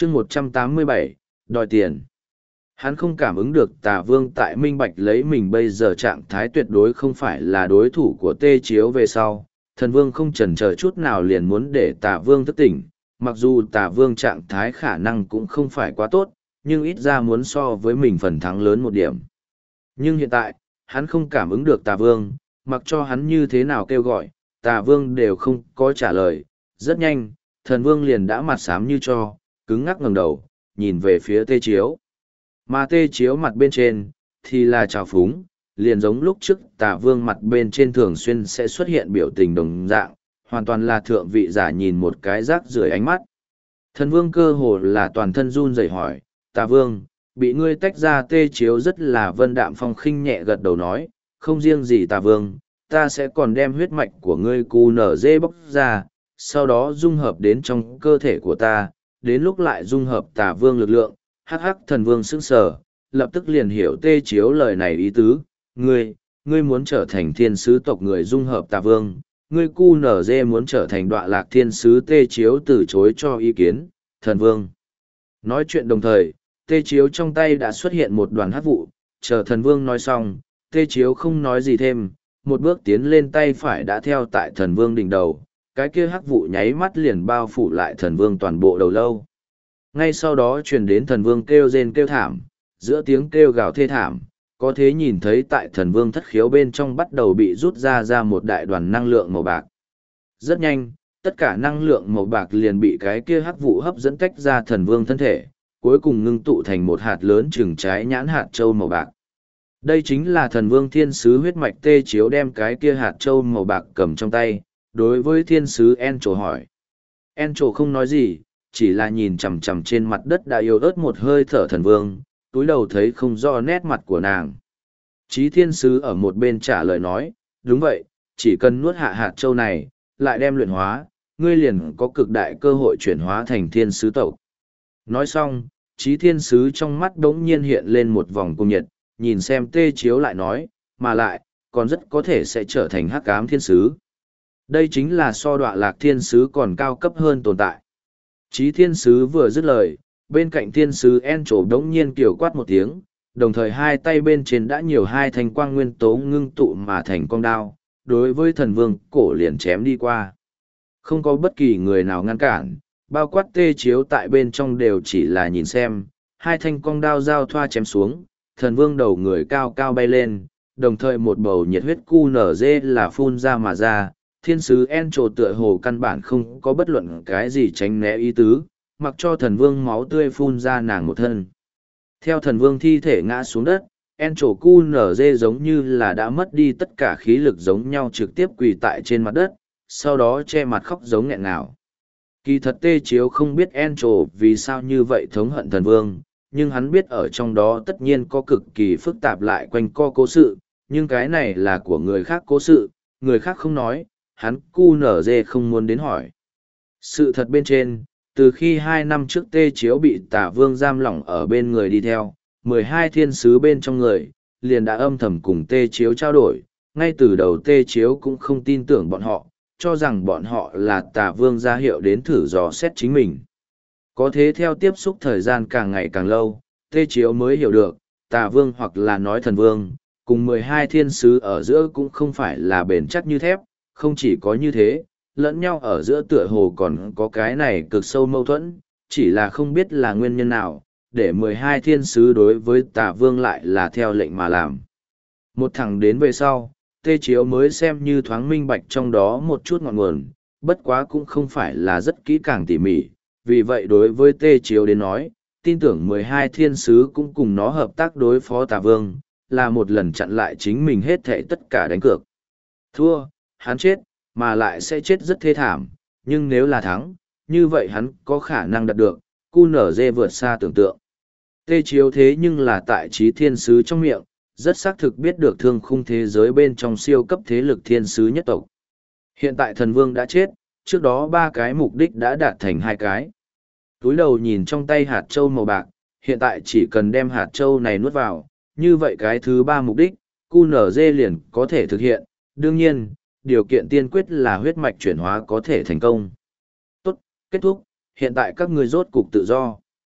chương 187, đòi tiền. Hắn không cảm ứng được Tà Vương tại minh bạch lấy mình bây giờ trạng thái tuyệt đối không phải là đối thủ của Tê Chiếu về sau. Thần Vương không chần chờ chút nào liền muốn để Tà Vương thức tỉnh, mặc dù Tà Vương trạng thái khả năng cũng không phải quá tốt, nhưng ít ra muốn so với mình phần thắng lớn một điểm. Nhưng hiện tại, hắn không cảm ứng được Tà Vương, mặc cho hắn như thế nào kêu gọi, Tà Vương đều không có trả lời. Rất nhanh, Thần Vương liền đã mặt xám như tro, cứng ngắc ngẩng đầu, nhìn về phía Tê Chiếu. Mà Tê Chiếu mặt bên trên, thì là trào phúng, liền giống lúc trước Tà Vương mặt bên trên thường xuyên sẽ xuất hiện biểu tình đồng dạng, hoàn toàn là thượng vị giả nhìn một cái rác rưởi ánh mắt. Thần Vương cơ hồ là toàn thân run rẩy hỏi, Tà Vương, bị ngươi tách ra. Tê Chiếu rất là vân đạm phong khinh nhẹ gật đầu nói, không riêng gì Tà Vương, ta sẽ còn đem huyết mạch của ngươi cu nở dê bóc ra, sau đó dung hợp đến trong cơ thể của ta, đến lúc lại dung hợp Tà Vương lực lượng. Hắc hắc. Thần Vương sững sờ, lập tức liền hiểu Tê Chiếu lời này ý tứ, ngươi muốn trở thành thiên sứ tộc người dung hợp Tà Vương, ngươi cu nở dê muốn trở thành đọa lạc thiên sứ. Tê Chiếu từ chối cho ý kiến. Thần Vương nói chuyện đồng thời, Tê Chiếu trong tay đã xuất hiện một đoàn hắc vụ, chờ Thần Vương nói xong, Tê Chiếu không nói gì thêm, một bước tiến lên, tay phải đã theo tại Thần Vương đỉnh đầu, cái kia hắc vụ nháy mắt liền bao phủ lại Thần Vương toàn bộ đầu lâu. Ngay sau đó truyền đến Thần Vương kêu rên kêu thảm, giữa tiếng kêu gào thê thảm, có thể nhìn thấy tại Thần Vương thất khiếu bên trong bắt đầu bị rút ra một đại đoàn năng lượng màu bạc. Rất nhanh, tất cả năng lượng màu bạc liền bị cái kia hắc vụ hấp dẫn tách ra Thần Vương thân thể, cuối cùng ngưng tụ thành một hạt lớn chừng trái nhãn hạt châu màu bạc. Đây chính là Thần Vương thiên sứ huyết mạch. Tê Chiếu đem cái kia hạt châu màu bạc cầm trong tay, đối với thiên sứ Encho hỏi. Encho không nói gì, chỉ là nhìn chằm chằm trên mặt đất đã yếu ớt một hơi thở Thần Vương, túi đầu thấy không rõ nét mặt của nàng. Chí thiên sứ ở một bên trả lời nói, đúng vậy, chỉ cần nuốt hạ hạt châu này, lại đem luyện hóa, ngươi liền có cực đại cơ hội chuyển hóa thành thiên sứ tộc. Nói xong, Chí thiên sứ trong mắt đống nhiên hiện lên một vòng cung nhiệt, nhìn xem Tê Chiếu lại nói, mà lại, còn rất có thể sẽ trở thành hắc ám thiên sứ. Đây chính là so đọa lạc thiên sứ còn cao cấp hơn tồn tại. Chí thiên sứ vừa dứt lời, bên cạnh thiên sứ Encho đống nhiên kiểu quát một tiếng, đồng thời hai tay bên trên đã nhiều hai thanh quang nguyên tố ngưng tụ mà thành con đao, đối với Thần Vương cổ liền chém đi qua. Không có bất kỳ người nào ngăn cản, bao quát Tê Chiếu tại bên trong đều chỉ là nhìn xem, hai thanh cong đao giao thoa chém xuống, Thần Vương đầu người cao cao bay lên, đồng thời một bầu nhiệt huyết cu nở dê là phun ra mà ra. Thiên sứ Encho tựa hồ căn bản không có bất luận cái gì tránh né ý tứ, mặc cho Thần Vương máu tươi phun ra nàng một thân. Theo Thần Vương thi thể ngã xuống đất, Encho cu nở dê giống như là đã mất đi tất cả khí lực giống nhau trực tiếp quỳ tại trên mặt đất, sau đó che mặt khóc giống nghẹn ngào. Kỳ thật Tê Chiếu không biết Encho vì sao như vậy thống hận Thần Vương, nhưng hắn biết ở trong đó tất nhiên có cực kỳ phức tạp lại quanh co cố sự, nhưng cái này là của người khác cố sự, người khác không nói, hắn cu nở dê không muốn đến hỏi. Sự thật bên trên, từ khi 2 năm trước Tê Chiếu bị Tả Vương giam lỏng ở bên người đi theo, 12 thiên sứ bên trong người, liền đã âm thầm cùng Tê Chiếu trao đổi, ngay từ đầu Tê Chiếu cũng không tin tưởng bọn họ, cho rằng bọn họ là Tả Vương ra hiệu đến thử dò xét chính mình. Có thế theo tiếp xúc thời gian càng ngày càng lâu, Tê Chiếu mới hiểu được, Tả Vương hoặc là nói Thần Vương, cùng 12 thiên sứ ở giữa cũng không phải là bền chắc như thép, không chỉ có như thế, lẫn nhau ở giữa tựa hồ còn có cái này cực sâu mâu thuẫn, chỉ là không biết là nguyên nhân nào, để 12 thiên sứ đối với Tả Vương lại là theo lệnh mà làm. Một thằng đến về sau, Tê Chiếu mới xem như thoáng minh bạch trong đó một chút ngọn nguồn, bất quá cũng không phải là rất kỹ càng tỉ mỉ, vì vậy đối với Tê Chiếu đến nói, tin tưởng 12 thiên sứ cũng cùng nó hợp tác đối phó Tả Vương, là một lần chặn lại chính mình hết thảy tất cả đánh cược. Thua, hắn chết, mà lại sẽ chết rất thê thảm, nhưng nếu là thắng, như vậy hắn có khả năng đạt được, QNZ vượt xa tưởng tượng. Tê Chiếu thế nhưng là tại trí thiên sứ trong miệng, rất xác thực biết được thương khung thế giới bên trong siêu cấp thế lực thiên sứ nhất tộc. Hiện tại Thần Vương đã chết, trước đó 3 cái mục đích đã đạt thành 2 cái. Túi đầu nhìn trong tay hạt châu màu bạc, hiện tại chỉ cần đem hạt châu này nuốt vào, như vậy cái thứ 3 mục đích, QNZ liền có thể thực hiện, đương nhiên, điều kiện tiên quyết là huyết mạch chuyển hóa có thể thành công. Tốt, kết thúc, hiện tại các ngươi rốt cục tự do.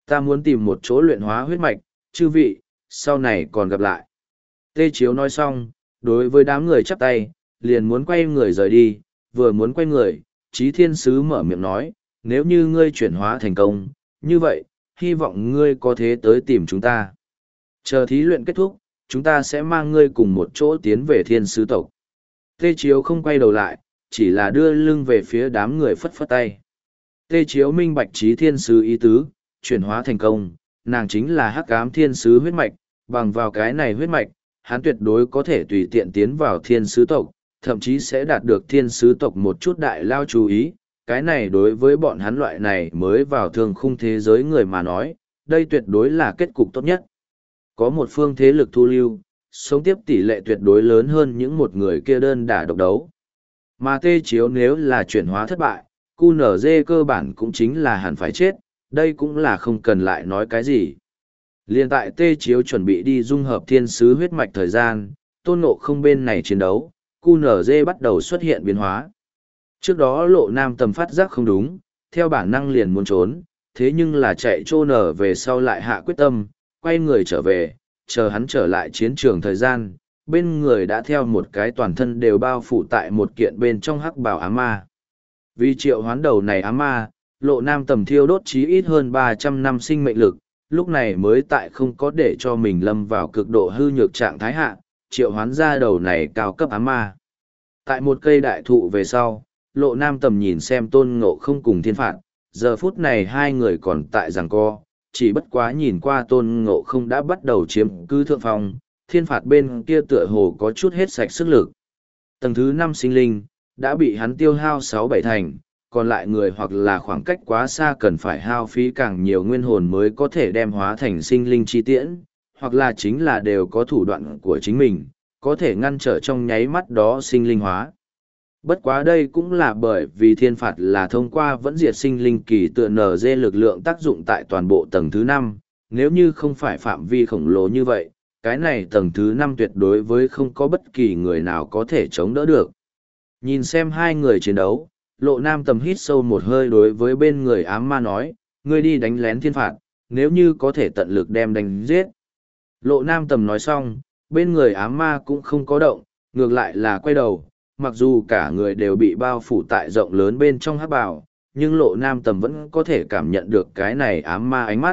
ta muốn tìm một chỗ luyện hóa huyết mạch, chư vị, sau này còn gặp lại. Tê Chiếu nói xong, đối với đám người chắp tay, liền muốn quay người rời đi, vừa muốn quay người, Chí Thiên Sứ mở miệng nói, nếu như ngươi chuyển hóa thành công, như vậy, hy vọng ngươi có thế tới tìm chúng ta. Chờ thí luyện kết thúc, chúng ta sẽ mang ngươi cùng một chỗ tiến về Thiên Sứ tộc. Tê Chiếu không quay đầu lại, chỉ là đưa lưng về phía đám người phất phất tay. Tê Chiếu minh bạch Chí Thiên Sứ ý tứ, chuyển hóa thành công, nàng chính là Hắc Ám Thiên Sứ huyết mạch, bằng vào cái này huyết mạch, hắn tuyệt đối có thể tùy tiện tiến vào Thiên Sứ tộc, thậm chí sẽ đạt được Thiên Sứ tộc một chút đại lao chú ý. Cái này đối với bọn hắn loại này mới vào thương khung thế giới người mà nói, đây tuyệt đối là kết cục tốt nhất. Có một phương thế lực thu lưu, sống tiếp tỷ lệ tuyệt đối lớn hơn những một người kia đơn đả độc đấu. Mà Tê Chiếu nếu là chuyển hóa thất bại, QNZ cơ bản cũng chính là hẳn phải chết, đây cũng là không cần lại nói cái gì. Liên tại Tê Chiếu chuẩn bị đi dung hợp thiên sứ huyết mạch thời gian, Tôn Ngộ Không bên này chiến đấu, QNZ bắt đầu xuất hiện biến hóa. Trước đó Lộ Nam Tầm phát giác không đúng, theo bản năng liền muốn trốn, thế nhưng là chạy trô nở về sau lại hạ quyết tâm, quay người trở về, chờ hắn trở lại chiến trường thời gian, bên người đã theo một cái toàn thân đều bao phủ tại một kiện bên trong hắc bào ám ma. Vì triệu hoán đầu này ám ma, Lộ Nam Tầm thiêu đốt chí ít hơn 300 năm sinh mệnh lực, lúc này mới tại không có để cho mình lâm vào cực độ hư nhược trạng thái hạ, triệu hoán ra đầu này cao cấp ám ma. Tại một cây đại thụ về sau, Lộ Nam Tầm nhìn xem Tôn Ngộ Không cùng Thiên Phạt, giờ phút này hai người còn tại giằng co, chỉ bất quá nhìn qua Tôn Ngộ Không đã bắt đầu chiếm cứ thượng phong, Thiên Phạt bên kia tựa hồ có chút hết sạch sức lực. Tầng thứ 5 sinh linh, đã bị hắn tiêu hao 6-7 thành, còn lại người hoặc là khoảng cách quá xa cần phải hao phí càng nhiều nguyên hồn mới có thể đem hóa thành sinh linh chi tiễn, hoặc là chính là đều có thủ đoạn của chính mình, có thể ngăn trở trong nháy mắt đó sinh linh hóa. Bất quá đây cũng là bởi vì Thiên Phạt là thông qua vẫn diệt sinh linh kỳ tựa NG lực lượng tác dụng tại toàn bộ tầng thứ 5, nếu như không phải phạm vi khổng lồ như vậy, cái này tầng thứ 5 tuyệt đối với không có bất kỳ người nào có thể chống đỡ được. Nhìn xem hai người chiến đấu, Lộ Nam Tầm hít sâu một hơi đối với bên người ám ma nói, ngươi đi đánh lén Thiên Phạt, nếu như có thể tận lực đem đánh giết. Lộ Nam Tầm nói xong, bên người ám ma cũng không có động, ngược lại là quay đầu, mặc dù cả người đều bị bao phủ tại rộng lớn bên trong hắc bào, nhưng Lộ Nam Tầm vẫn có thể cảm nhận được cái này ám ma ánh mắt.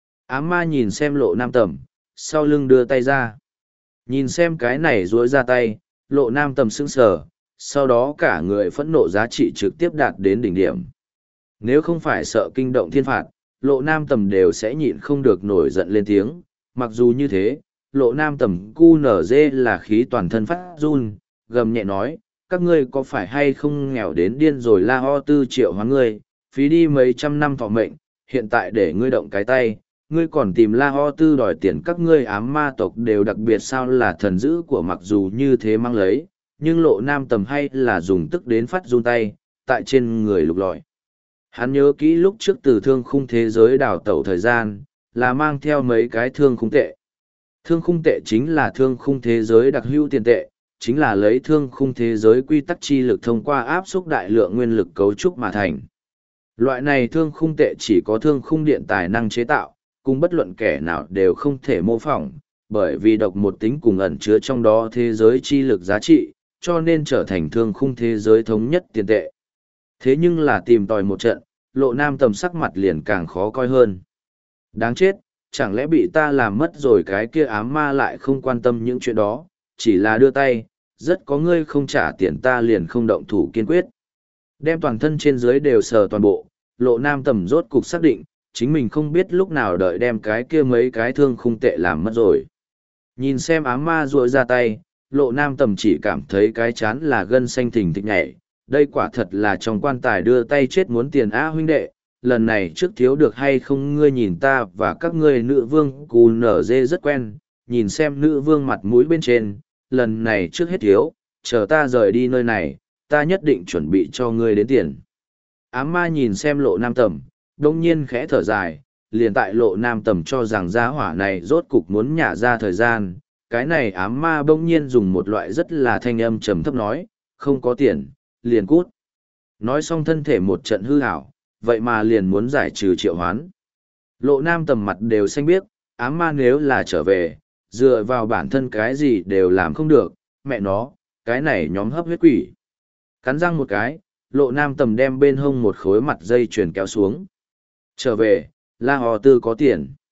Ám ma nhìn xem Lộ Nam Tầm, sau lưng đưa tay ra. Nhìn xem cái này duỗi ra tay, Lộ Nam Tầm sững sờ, sau đó cả người phẫn nộ giá trị trực tiếp đạt đến đỉnh điểm. Nếu không phải sợ kinh động Thiên Phạt, Lộ Nam Tầm đều sẽ nhịn không được nổi giận lên tiếng. Mặc dù như thế, Lộ Nam Tầm QNZ là khí toàn thân phát run, gầm nhẹ nói, các ngươi có phải hay không nghèo đến điên rồi La Ho Tư triệu hóa ngươi, phí đi mấy trăm năm thọ mệnh, hiện tại để ngươi động cái tay, ngươi còn tìm La Ho Tư đòi tiền, các ngươi ám ma tộc đều đặc biệt sao là thần dữ của, mặc dù như thế mang lấy, nhưng Lộ Nam Tầm hay là dùng tức đến phát run tay, tại trên người lục lọi. Hắn nhớ kỹ lúc trước từ thương khung thế giới đào tẩu thời gian, là mang theo mấy cái thương khung tệ. Thương khung tệ chính là thương khung thế giới đặc hữu tiền tệ, chính là lấy thương khung thế giới quy tắc chi lực thông qua áp xúc đại lượng nguyên lực cấu trúc mà thành. Loại này thương khung tệ chỉ có thương khung điện tài năng chế tạo, cùng bất luận kẻ nào đều không thể mô phỏng, bởi vì độc một tính cùng ẩn chứa trong đó thế giới chi lực giá trị, cho nên trở thành thương khung thế giới thống nhất tiền tệ. Thế nhưng là tìm tòi một trận, Lộ Nam Tầm sắc mặt liền càng khó coi hơn. Đáng chết, chẳng lẽ bị ta làm mất rồi, cái kia ám ma lại không quan tâm những chuyện đó, chỉ là đưa tay, rất có ngươi không trả tiền ta liền không động thủ kiên quyết. Đem toàn thân trên dưới đều sờ toàn bộ, Lộ Nam Tầm rốt cục xác định, chính mình không biết lúc nào đợi đem cái kia mấy cái thương khung tệ làm mất rồi. Nhìn xem ám ma ruội ra tay, Lộ Nam Tầm chỉ cảm thấy cái chán là gân xanh thình thịch nhảy, đây quả thật là trong quan tài đưa tay chết muốn tiền á huynh đệ, lần này trước thiếu được hay không, ngươi nhìn ta và các ngươi nữ vương cù nở dê rất quen, nhìn xem nữ vương mặt mũi bên trên, lần này trước hết thiếu, chờ ta rời đi nơi này, ta nhất định chuẩn bị cho ngươi đến tiền. Ám ma nhìn xem Lộ Nam Tầm, đông nhiên khẽ thở dài, liền tại Lộ Nam Tầm cho rằng gia hỏa này rốt cục muốn nhả ra thời gian, cái này ám ma bỗng nhiên dùng một loại rất là thanh âm trầm thấp nói, không có tiền, liền cút. Nói xong thân thể một trận hư hảo, vậy mà liền muốn giải trừ triệu hoán. Lộ Nam Tầm mặt đều xanh biếc, ám ma nếu là trở về, dựa vào bản thân cái gì đều làm không được, mẹ nó, cái này nhóm hấp huyết quỷ. Cắn răng một cái, Lộ Nam Tầm đem bên hông một khối mặt dây chuyền kéo xuống. Trở về, La Hò Tư có tiền.